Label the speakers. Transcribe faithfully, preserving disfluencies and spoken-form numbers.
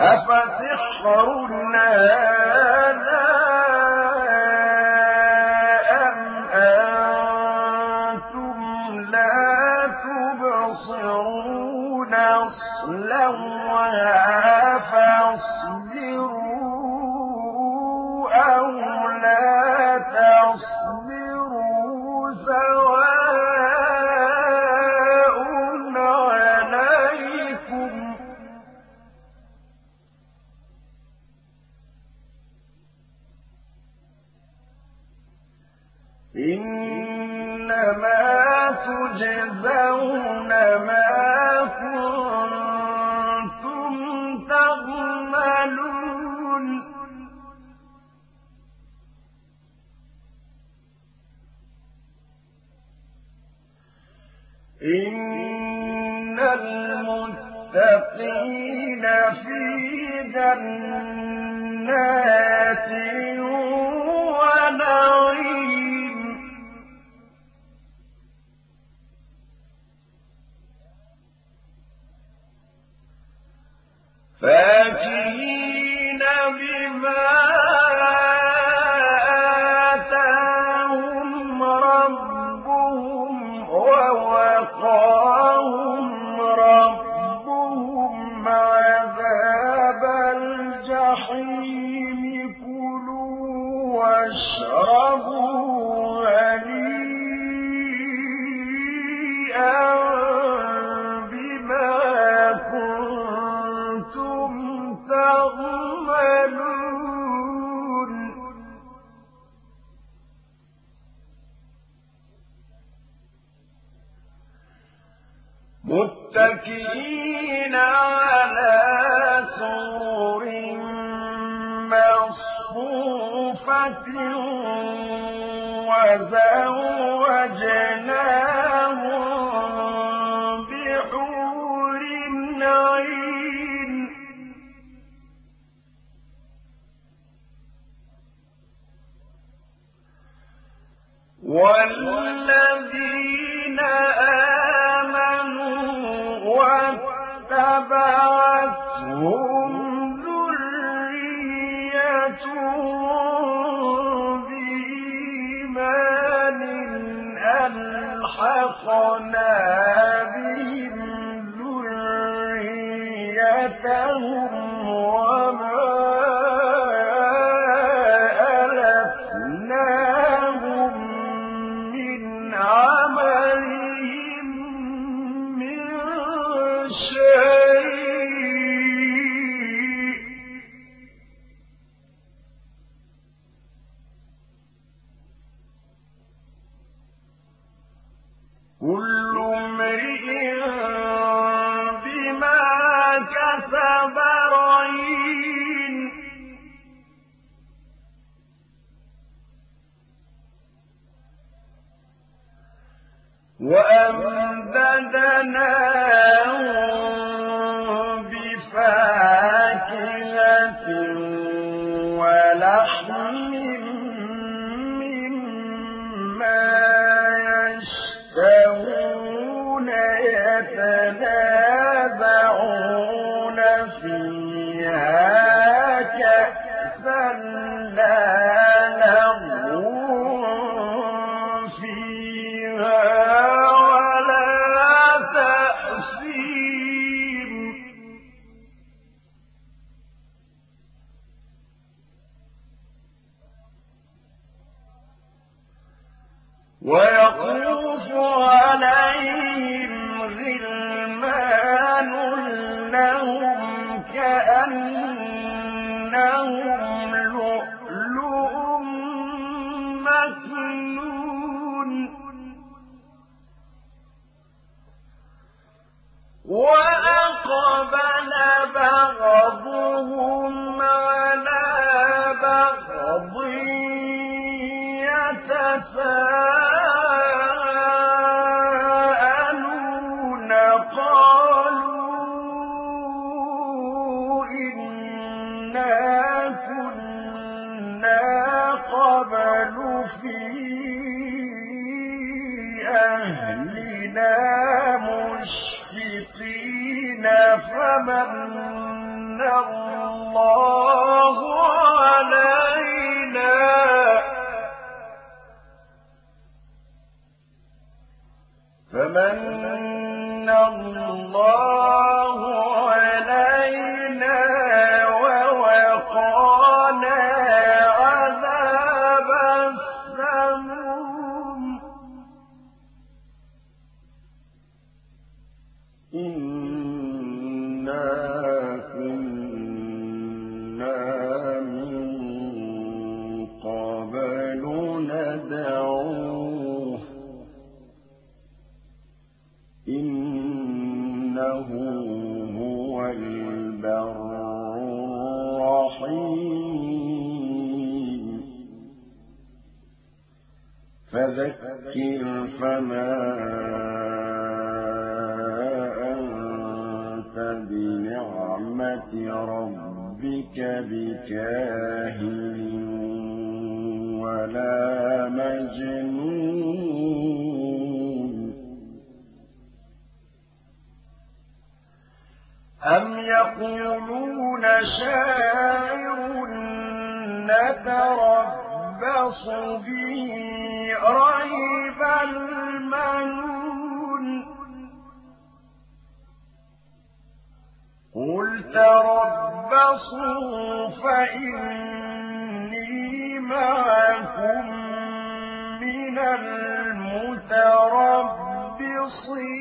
Speaker 1: أفسحر هذا أم أنتم لا تبصرون اصلوها فاصبروا أو لا تصبروا سواء عليكم إنما تجزون ما كنتم تعملون إن المتقين في جنات ونعيم فاكهين بما آتاهم ربهم ووقاهم ربهم عذاب الجحيم كلوا واشربوا هنيئا بما كنتم تعملون متكئين على سرر مصفوفة وزوجناهم بحور عين والذين آمنوا واتبعتهم ذريتهم بإيمان ألحقنا بهم ذريتهم وما ألتناهم من عملهم من شيء كل امرئ بما كسب رهين وأمددناهم بفاكهة ولحم مما يشتهون يتنازعون فيها كأسا لا لغو فيها ولا تأثيم ويطوف عليهم غلمان لهم كأنهم لؤلؤ مكنون وأقبل بعضهم على بعض يتساءلون قالوا إنا كنا قبل في أهلنا مشفقين فمن الله الله علينا فمن الله علينا ووقانا عذاب السموم إنا كنا من قبل ندعوه إنه هو البر الرحيم فذكر فما أنت بنعمة ربك بكاهن ولا مجنون أم يقولون شاعر نتربص به ريب المنون قل تربصوا فإني معكم من المتربصين